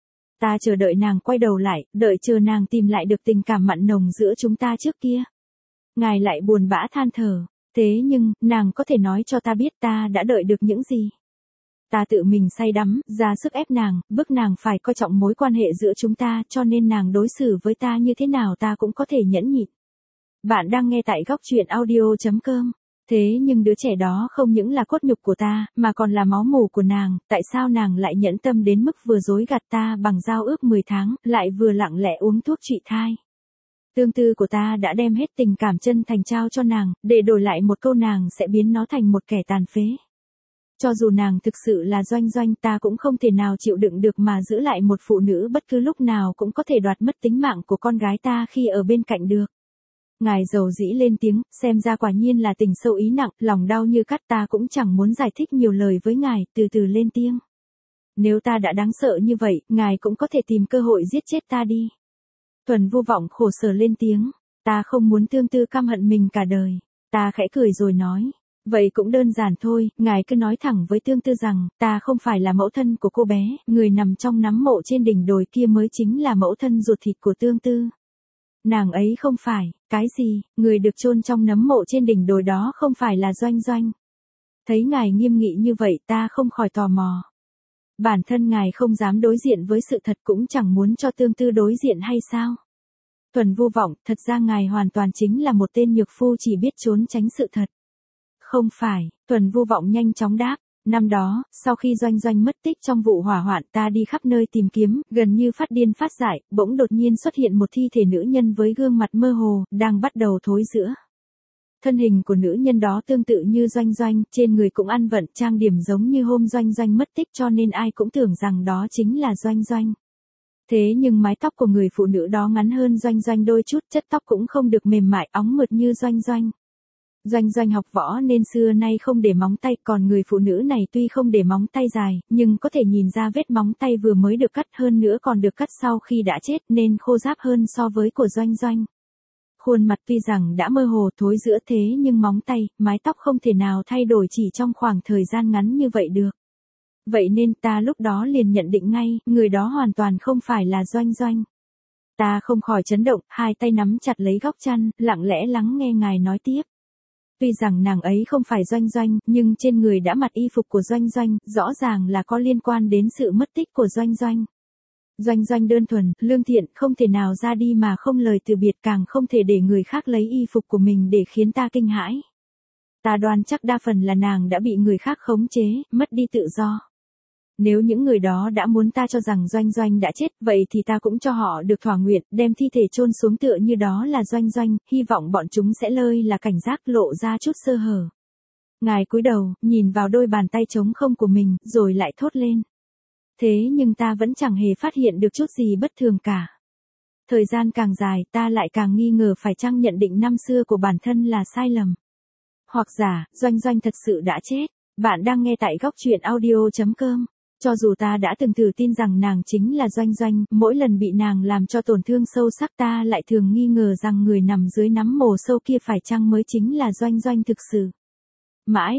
Ta chờ đợi nàng quay đầu lại, đợi chờ nàng tìm lại được tình cảm mặn nồng giữa chúng ta trước kia. Ngài lại buồn bã than thở, thế nhưng, nàng có thể nói cho ta biết ta đã đợi được những gì? Ta tự mình say đắm, ra sức ép nàng, bức nàng phải coi trọng mối quan hệ giữa chúng ta, cho nên nàng đối xử với ta như thế nào ta cũng có thể nhẫn nhịn. Bạn đang nghe tại góc truyện audio.com. Thế nhưng đứa trẻ đó không những là cốt nhục của ta, mà còn là máu mủ của nàng, tại sao nàng lại nhẫn tâm đến mức vừa dối gạt ta bằng giao ước 10 tháng, lại vừa lặng lẽ uống thuốc trị thai. Tương Tư của ta đã đem hết tình cảm chân thành trao cho nàng, để đổi lại một câu nàng sẽ biến nó thành một kẻ tàn phế. Cho dù nàng thực sự là Doanh Doanh, ta cũng không thể nào chịu đựng được mà giữ lại một phụ nữ bất cứ lúc nào cũng có thể đoạt mất tính mạng của con gái ta khi ở bên cạnh được. Ngài dầu dĩ lên tiếng, xem ra quả nhiên là tình sâu ý nặng, lòng đau như cắt, ta cũng chẳng muốn giải thích nhiều lời với ngài, từ từ lên tiếng. Nếu ta đã đáng sợ như vậy, ngài cũng có thể tìm cơ hội giết chết ta đi. Thuần Vô Vọng khổ sở lên tiếng, ta không muốn Tương Tư căm hận mình cả đời. Ta khẽ cười rồi nói, vậy cũng đơn giản thôi, ngài cứ nói thẳng với Tương Tư rằng, ta không phải là mẫu thân của cô bé, người nằm trong nấm mộ trên đỉnh đồi kia mới chính là mẫu thân ruột thịt của Tương Tư. Nàng ấy không phải, cái gì, người được chôn trong nấm mộ trên đỉnh đồi đó không phải là Doanh Doanh. Thấy ngài nghiêm nghị như vậy ta không khỏi tò mò. Bản thân ngài không dám đối diện với sự thật cũng chẳng muốn cho Tương Tư đối diện hay sao? Thuần Vô Vọng, thật ra ngài hoàn toàn chính là một tên nhược phu chỉ biết trốn tránh sự thật. Không phải, Thuần Vô Vọng nhanh chóng đáp. Năm đó, sau khi Doanh Doanh mất tích trong vụ hỏa hoạn ta đi khắp nơi tìm kiếm, gần như phát điên phát dại, bỗng đột nhiên xuất hiện một thi thể nữ nhân với gương mặt mơ hồ, đang bắt đầu thối rữa. Thân hình của nữ nhân đó tương tự như Doanh Doanh, trên người cũng ăn vận trang điểm giống như hôm Doanh Doanh mất tích cho nên ai cũng tưởng rằng đó chính là Doanh Doanh. Thế nhưng mái tóc của người phụ nữ đó ngắn hơn Doanh Doanh đôi chút, chất tóc cũng không được mềm mại óng mượt như Doanh Doanh. Doanh Doanh học võ nên xưa nay không để móng tay, còn người phụ nữ này tuy không để móng tay dài, nhưng có thể nhìn ra vết móng tay vừa mới được cắt, hơn nữa còn được cắt sau khi đã chết nên khô ráp hơn so với của Doanh Doanh. Khuôn mặt tuy rằng đã mơ hồ thối rữa thế nhưng móng tay, mái tóc không thể nào thay đổi chỉ trong khoảng thời gian ngắn như vậy được. Vậy nên ta lúc đó liền nhận định ngay, người đó hoàn toàn không phải là Doanh Doanh. Ta không khỏi chấn động, hai tay nắm chặt lấy góc chăn, lặng lẽ lắng nghe ngài nói tiếp. Tuy rằng nàng ấy không phải Doanh Doanh, nhưng trên người đã mặc y phục của Doanh Doanh, rõ ràng là có liên quan đến sự mất tích của Doanh Doanh. Doanh Doanh đơn thuần, lương thiện, không thể nào ra đi mà không lời từ biệt, càng không thể để người khác lấy y phục của mình để khiến ta kinh hãi. Ta đoán chắc đa phần là nàng đã bị người khác khống chế, mất đi tự do. Nếu những người đó đã muốn ta cho rằng Doanh Doanh đã chết, vậy thì ta cũng cho họ được thỏa nguyện, đem thi thể chôn xuống tựa như đó là Doanh Doanh, hy vọng bọn chúng sẽ lơi là cảnh giác, lộ ra chút sơ hở. Ngài cúi đầu, nhìn vào đôi bàn tay trống không của mình, rồi lại thốt lên. Thế nhưng ta vẫn chẳng hề phát hiện được chút gì bất thường cả. Thời gian càng dài, ta lại càng nghi ngờ phải chăng nhận định năm xưa của bản thân là sai lầm. Hoặc giả, Doanh Doanh thật sự đã chết. Bạn đang nghe tại góc truyện audio.com. Cho dù ta đã từng thử tin rằng nàng chính là Doanh Doanh, mỗi lần bị nàng làm cho tổn thương sâu sắc ta lại thường nghi ngờ rằng người nằm dưới nắm mồ sâu kia phải chăng mới chính là Doanh Doanh thực sự. Mãi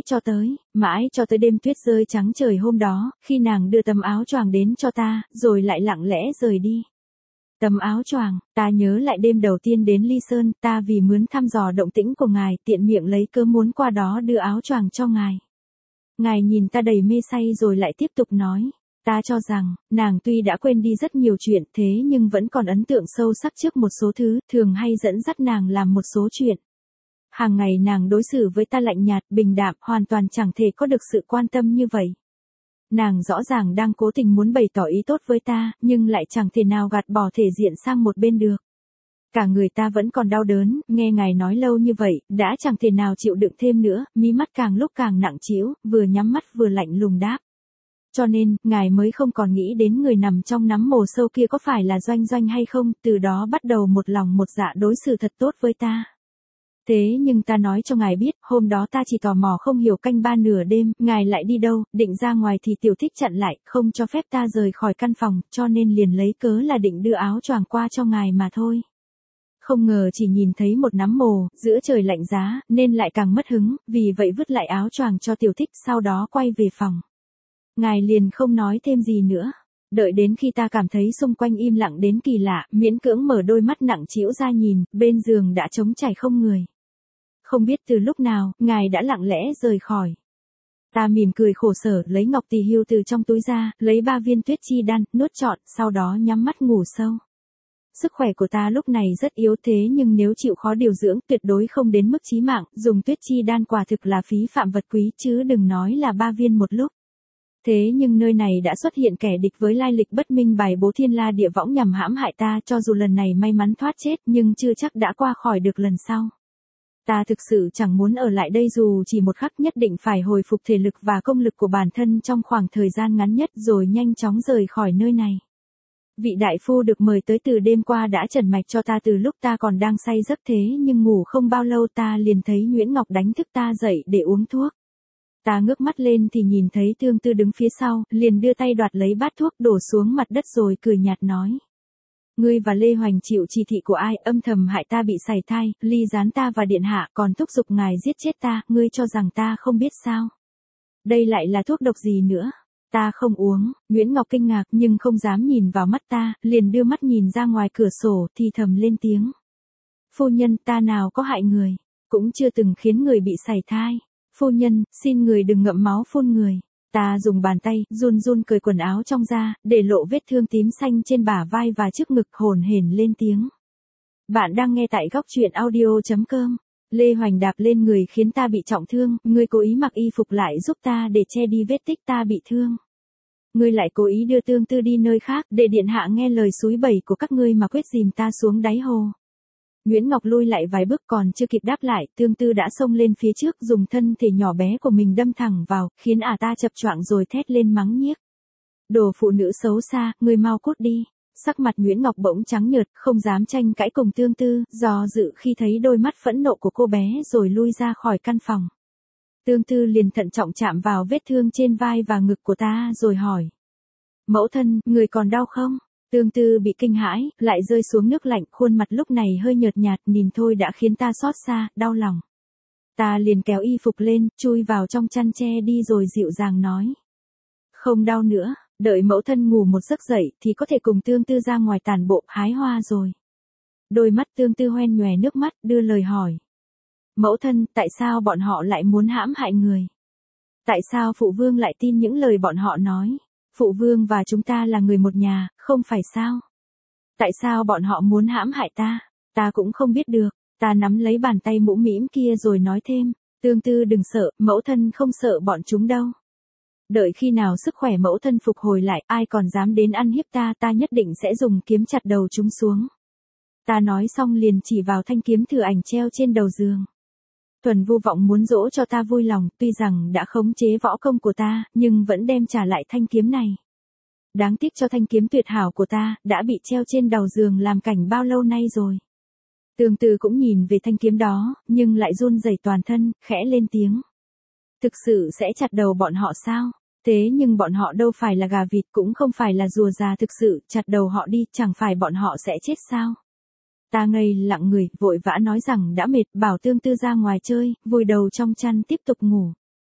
cho tới đêm tuyết rơi trắng trời hôm đó, khi nàng đưa tấm áo choàng đến cho ta, rồi lại lặng lẽ rời đi. Tấm áo choàng, ta nhớ lại đêm đầu tiên đến Ly Sơn, ta vì muốn thăm dò động tĩnh của ngài, tiện miệng lấy cớ muốn qua đó đưa áo choàng cho ngài. Ngài nhìn ta đầy mê say rồi lại tiếp tục nói, ta cho rằng, nàng tuy đã quên đi rất nhiều chuyện thế nhưng vẫn còn ấn tượng sâu sắc trước một số thứ, thường hay dẫn dắt nàng làm một số chuyện. Hàng ngày nàng đối xử với ta lạnh nhạt, bình đạm, hoàn toàn chẳng thể có được sự quan tâm như vậy. Nàng rõ ràng đang cố tình muốn bày tỏ ý tốt với ta, nhưng lại chẳng thể nào gạt bỏ thể diện sang một bên được. Cả người ta vẫn còn đau đớn, nghe ngài nói lâu như vậy, đã chẳng thể nào chịu đựng thêm nữa, mí mắt càng lúc càng nặng trĩu, vừa nhắm mắt vừa lạnh lùng đáp. Cho nên, ngài mới không còn nghĩ đến người nằm trong nắm mồ sâu kia có phải là Doanh Doanh hay không, từ đó bắt đầu một lòng một dạ đối xử thật tốt với ta. Thế nhưng ta nói cho ngài biết, hôm đó ta chỉ tò mò không hiểu canh 3 nửa đêm, ngài lại đi đâu, định ra ngoài thì Tiểu Thích chặn lại, không cho phép ta rời khỏi căn phòng, cho nên liền lấy cớ là định đưa áo choàng qua cho ngài mà thôi. Không ngờ chỉ nhìn thấy một nắm mồ, giữa trời lạnh giá, nên lại càng mất hứng, vì vậy vứt lại áo choàng cho Tiểu Thích, sau đó quay về phòng. Ngài liền không nói thêm gì nữa. Đợi đến khi ta cảm thấy xung quanh im lặng đến kỳ lạ, miễn cưỡng mở đôi mắt nặng trĩu ra nhìn, bên giường đã trống trải không người. Không biết từ lúc nào, ngài đã lặng lẽ rời khỏi. Ta mỉm cười khổ sở, lấy ngọc tỳ hưu từ trong túi ra, lấy 3 viên tuyết chi đan, nuốt trọn, sau đó nhắm mắt ngủ sâu. Sức khỏe của ta lúc này rất yếu thế nhưng nếu chịu khó điều dưỡng tuyệt đối không đến mức chí mạng, dùng tuyết chi đan quả thực là phí phạm vật quý chứ đừng nói là 3 viên một lúc. Thế nhưng nơi này đã xuất hiện kẻ địch với lai lịch bất minh bài bố thiên la địa võng nhằm hãm hại ta, cho dù lần này may mắn thoát chết nhưng chưa chắc đã qua khỏi được lần sau. Ta thực sự chẳng muốn ở lại đây dù chỉ một khắc, nhất định phải hồi phục thể lực và công lực của bản thân trong khoảng thời gian ngắn nhất rồi nhanh chóng rời khỏi nơi này. Vị đại phu được mời tới từ đêm qua đã trần mạch cho ta từ lúc ta còn đang say giấc, thế nhưng ngủ không bao lâu ta liền thấy Nguyễn Ngọc đánh thức ta dậy để uống thuốc. Ta ngước mắt lên thì nhìn thấy Tương Tư đứng phía sau, liền đưa tay đoạt lấy bát thuốc đổ xuống mặt đất rồi cười nhạt nói. Ngươi và Lê Hoành chịu chỉ thị của ai, âm thầm hại ta bị sảy thai, ly gián ta và điện hạ, còn thúc giục ngài giết chết ta, ngươi cho rằng ta không biết sao? Đây lại là thuốc độc gì nữa? Ta không uống. Nguyễn Ngọc kinh ngạc nhưng không dám nhìn vào mắt ta, liền đưa mắt nhìn ra ngoài cửa sổ thì thầm lên tiếng. Phu nhân, ta nào có hại người, cũng chưa từng khiến người bị sảy thai. Phu nhân, xin người đừng ngậm máu phun người. Ta dùng bàn tay, run run cởi quần áo trong ra, để lộ vết thương tím xanh trên bả vai và trước ngực, hổn hển lên tiếng. Bạn đang nghe tại góc truyện audio.com. Lê Hoành đạp lên người khiến ta bị trọng thương, ngươi cố ý mặc y phục lại giúp ta để che đi vết tích ta bị thương. Ngươi lại cố ý đưa Tương Tư đi nơi khác, để điện hạ nghe lời xúi bẩy của các ngươi mà quyết dìm ta xuống đáy hồ. Nguyễn Ngọc lui lại vài bước, còn chưa kịp đáp lại, Tương Tư đã xông lên phía trước, dùng thân thể nhỏ bé của mình đâm thẳng vào, khiến ta chập choạng rồi thét lên mắng nhiếc. Đồ phụ nữ xấu xa, ngươi mau cút đi. Sắc mặt Nguyễn Ngọc bỗng trắng nhợt, không dám tranh cãi cùng Tương Tư, do dự khi thấy đôi mắt phẫn nộ của cô bé rồi lui ra khỏi căn phòng. Tương Tư liền thận trọng chạm vào vết thương trên vai và ngực của ta rồi hỏi. Mẫu thân, người còn đau không? Tương Tư bị kinh hãi, lại rơi xuống nước lạnh, khuôn mặt lúc này hơi nhợt nhạt, nhìn thôi đã khiến ta xót xa, đau lòng. Ta liền kéo y phục lên, chui vào trong chăn che đi rồi dịu dàng nói. Không đau nữa, đợi mẫu thân ngủ một giấc dậy thì có thể cùng Tương Tư ra ngoài tản bộ, hái hoa rồi. Đôi mắt Tương Tư hoen nhòe nước mắt, đưa lời hỏi. Mẫu thân, tại sao bọn họ lại muốn hãm hại người? Tại sao phụ vương lại tin những lời bọn họ nói? Phụ vương và chúng ta là người một nhà, không phải sao? Tại sao bọn họ muốn hãm hại ta? Ta cũng không biết được. Ta nắm lấy bàn tay mũm mĩm kia rồi nói thêm. Tương Tư đừng sợ, mẫu thân không sợ bọn chúng đâu. Đợi khi nào sức khỏe mẫu thân phục hồi lại, ai còn dám đến ăn hiếp ta, ta nhất định sẽ dùng kiếm chặt đầu chúng xuống. Ta nói xong liền chỉ vào thanh kiếm thử ảnh treo trên đầu giường. Thuần Vu Vọng muốn dỗ cho ta vui lòng, tuy rằng đã khống chế võ công của ta, nhưng vẫn đem trả lại thanh kiếm này. Đáng tiếc cho thanh kiếm tuyệt hảo của ta, đã bị treo trên đầu giường làm cảnh bao lâu nay rồi. Tương Tư cũng nhìn về thanh kiếm đó, nhưng lại run rẩy toàn thân, khẽ lên tiếng. Thực sự sẽ chặt đầu bọn họ sao? Thế nhưng bọn họ đâu phải là gà vịt, cũng không phải là rùa già, thực sự chặt đầu họ đi, chẳng phải bọn họ sẽ chết sao? Ta ngây lặng người, vội vã nói rằng đã mệt, bảo Tương Tư ra ngoài chơi, vùi đầu trong chăn tiếp tục ngủ.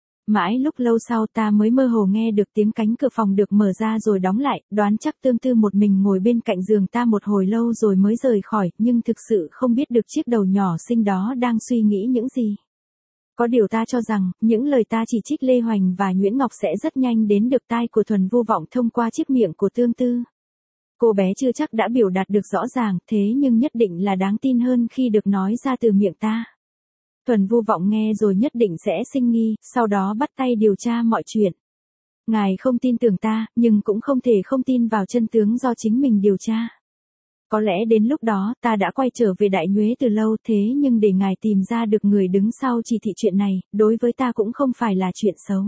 Mãi lúc lâu sau ta mới mơ hồ nghe được tiếng cánh cửa phòng được mở ra rồi đóng lại, đoán chắc Tương Tư một mình ngồi bên cạnh giường ta một hồi lâu rồi mới rời khỏi, nhưng thực sự không biết được chiếc đầu nhỏ xinh đó đang suy nghĩ những gì. Có điều ta cho rằng, những lời ta chỉ trích Lê Hoành và Nguyễn Ngọc sẽ rất nhanh đến được tai của Thuần Vu Vọng thông qua chiếc miệng của Tương Tư. Cô bé chưa chắc đã biểu đạt được rõ ràng, thế nhưng nhất định là đáng tin hơn khi được nói ra từ miệng ta. Thuần Vu Vọng nghe rồi nhất định sẽ sinh nghi, sau đó bắt tay điều tra mọi chuyện. Ngài không tin tưởng ta, nhưng cũng không thể không tin vào chân tướng do chính mình điều tra. Có lẽ đến lúc đó ta đã quay trở về Đại Nhuế từ lâu, thế nhưng để ngài tìm ra được người đứng sau chỉ thị chuyện này, đối với ta cũng không phải là chuyện xấu.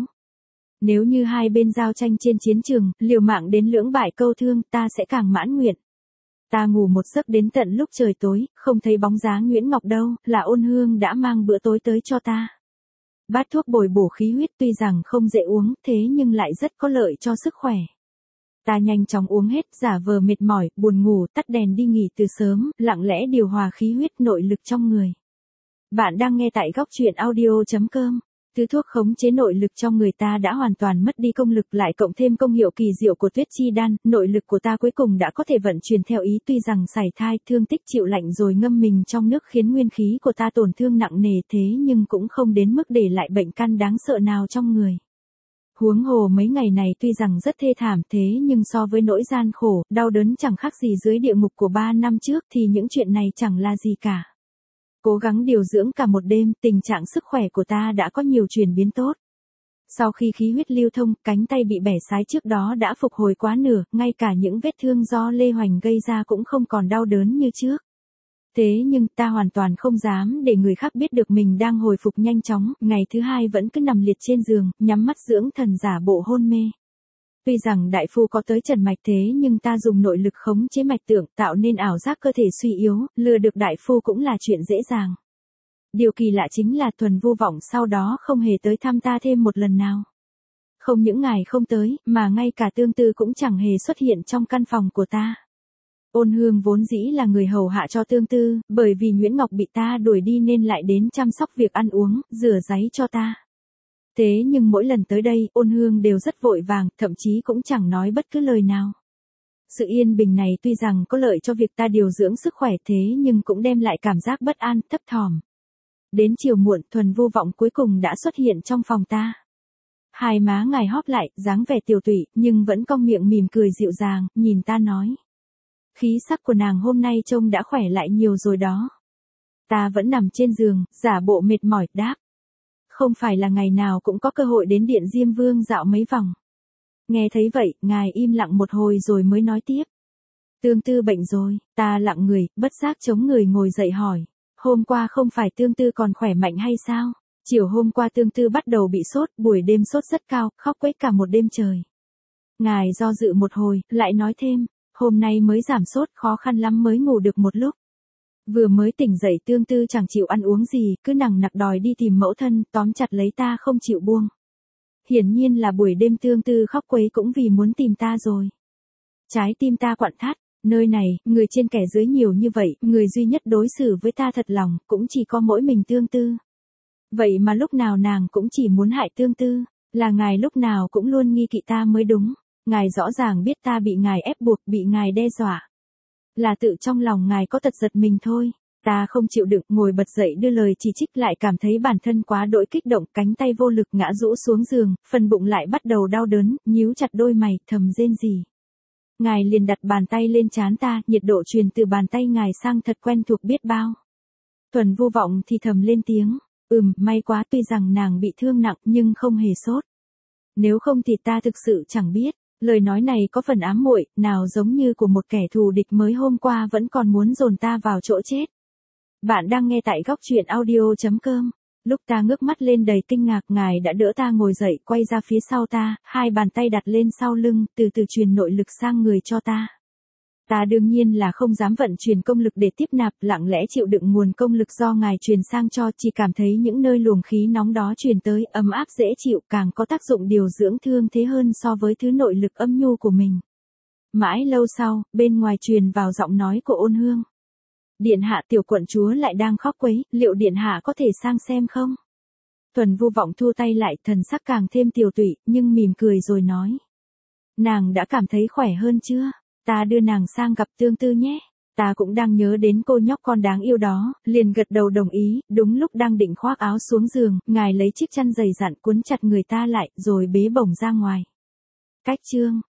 Nếu như hai bên giao tranh trên chiến trường, liều mạng đến lưỡng bại câu thương, ta sẽ càng mãn nguyện. Ta ngủ một giấc đến tận lúc trời tối, không thấy bóng dáng Nguyễn Ngọc đâu, là Ôn Hương đã mang bữa tối tới cho ta. Bát thuốc bồi bổ khí huyết tuy rằng không dễ uống, thế nhưng lại rất có lợi cho sức khỏe. Ta nhanh chóng uống hết, giả vờ mệt mỏi, buồn ngủ, tắt đèn đi nghỉ từ sớm, lặng lẽ điều hòa khí huyết nội lực trong người. Bạn đang nghe tại góc truyện audio.com. Thứ thuốc khống chế nội lực trong người ta đã hoàn toàn mất đi công lực, lại cộng thêm công hiệu kỳ diệu của Tuyết Chi Đan, nội lực của ta cuối cùng đã có thể vận chuyển theo ý, tuy rằng sảy thai, thương tích chịu lạnh rồi ngâm mình trong nước khiến nguyên khí của ta tổn thương nặng nề, thế nhưng cũng không đến mức để lại bệnh căn đáng sợ nào trong người. Huống hồ mấy ngày này tuy rằng rất thê thảm, thế nhưng so với nỗi gian khổ, đau đớn chẳng khác gì dưới địa ngục của 3 năm trước thì những chuyện này chẳng là gì cả. Cố gắng điều dưỡng cả một đêm, tình trạng sức khỏe của ta đã có nhiều chuyển biến tốt. Sau khi khí huyết lưu thông, cánh tay bị bẻ sái trước đó đã phục hồi quá nửa, ngay cả những vết thương do Lê Hoành gây ra cũng không còn đau đớn như trước. Thế nhưng ta hoàn toàn không dám để người khác biết được mình đang hồi phục nhanh chóng, ngày thứ hai vẫn cứ nằm liệt trên giường, nhắm mắt dưỡng thần giả bộ hôn mê. Tuy rằng đại phu có tới trần mạch thế nhưng ta dùng nội lực khống chế mạch tượng tạo nên ảo giác cơ thể suy yếu, lừa được đại phu cũng là chuyện dễ dàng. Điều kỳ lạ chính là Thuần Vô Vọng sau đó không hề tới thăm ta thêm một lần nào. Không những ngài không tới, mà ngay cả Tương Tư cũng chẳng hề xuất hiện trong căn phòng của ta. Ôn Hương vốn dĩ là người hầu hạ cho Tương Tư, bởi vì Nguyễn Ngọc bị ta đuổi đi nên lại đến chăm sóc việc ăn uống, rửa ráy cho ta. Thế nhưng mỗi lần tới đây, Ôn Hương đều rất vội vàng, thậm chí cũng chẳng nói bất cứ lời nào. Sự yên bình này tuy rằng có lợi cho việc ta điều dưỡng sức khỏe thế nhưng cũng đem lại cảm giác bất an, thấp thỏm. Đến chiều muộn, Thuần Vô Vọng cuối cùng đã xuất hiện trong phòng ta. Hai má ngài hóp lại, dáng vẻ tiều tụy, nhưng vẫn cong miệng mỉm cười dịu dàng, nhìn ta nói. Khí sắc của nàng hôm nay trông đã khỏe lại nhiều rồi đó. Ta vẫn nằm trên giường, giả bộ mệt mỏi, đáp. Không phải là ngày nào cũng có cơ hội đến Điện Diêm Vương dạo mấy vòng. Nghe thấy vậy, ngài im lặng một hồi rồi mới nói tiếp. Tương Tư bệnh rồi, ta lặng người, bất giác chống người ngồi dậy hỏi. Hôm qua không phải Tương Tư còn khỏe mạnh hay sao? Chiều hôm qua Tương Tư bắt đầu bị sốt, buổi đêm sốt rất cao, khóc quếch cả một đêm trời. Ngài do dự một hồi, lại nói thêm, hôm nay mới giảm sốt, khó khăn lắm mới ngủ được một lúc. Vừa mới tỉnh dậy Tương Tư chẳng chịu ăn uống gì, cứ nằng nặc đòi đi tìm mẫu thân, tóm chặt lấy ta không chịu buông. Hiển nhiên là buổi đêm Tương Tư khóc quấy cũng vì muốn tìm ta rồi. Trái tim ta quặn thắt, nơi này, người trên kẻ dưới nhiều như vậy, người duy nhất đối xử với ta thật lòng, cũng chỉ có mỗi mình Tương Tư. Vậy mà lúc nào nàng cũng chỉ muốn hại Tương Tư, là ngài lúc nào cũng luôn nghi kỵ ta mới đúng. Ngài rõ ràng biết ta bị ngài ép buộc, bị ngài đe dọa. Là tự trong lòng ngài có tật giật mình thôi. Ta không chịu đựng, ngồi bật dậy đưa lời chỉ trích, lại cảm thấy bản thân quá đỗi kích động, cánh tay vô lực ngã rũ xuống giường, phần bụng lại bắt đầu đau đớn, nhíu chặt đôi mày, thầm rên rỉ. Ngài liền đặt bàn tay lên trán ta, nhiệt độ truyền từ bàn tay ngài sang thật quen thuộc biết bao. Thuần Vô Vọng thì thầm lên tiếng, may quá, tuy rằng nàng bị thương nặng nhưng không hề sốt. Nếu không thì ta thực sự chẳng biết. Lời nói này có phần ám muội, nào giống như của một kẻ thù địch mới hôm qua vẫn còn muốn dồn ta vào chỗ chết. Bạn đang nghe tại góc truyện audio.com. Lúc ta ngước mắt lên đầy kinh ngạc, ngài đã đỡ ta ngồi dậy, quay ra phía sau ta, hai bàn tay đặt lên sau lưng, từ từ truyền nội lực sang người cho ta. Ta đương nhiên là không dám vận chuyển công lực để tiếp nạp, lặng lẽ chịu đựng nguồn công lực do ngài truyền sang cho, chỉ cảm thấy những nơi luồng khí nóng đó truyền tới, ấm áp dễ chịu, càng có tác dụng điều dưỡng thương thế hơn so với thứ nội lực âm nhu của mình. Mãi lâu sau, bên ngoài truyền vào giọng nói của Ôn Hương. Điện hạ, tiểu quận chúa lại đang khóc quấy, liệu điện hạ có thể sang xem không? Thuần Vô Vọng thu tay lại, thần sắc càng thêm tiều tụy, nhưng mỉm cười rồi nói. Nàng đã cảm thấy khỏe hơn chưa? Ta đưa nàng sang gặp Tương Tư nhé. Ta cũng đang nhớ đến cô nhóc con đáng yêu đó, liền gật đầu đồng ý. Đúng lúc đang định khoác áo xuống giường, ngài lấy chiếc chăn dày dặn cuốn chặt người ta lại, rồi bế bổng ra ngoài. Cách chương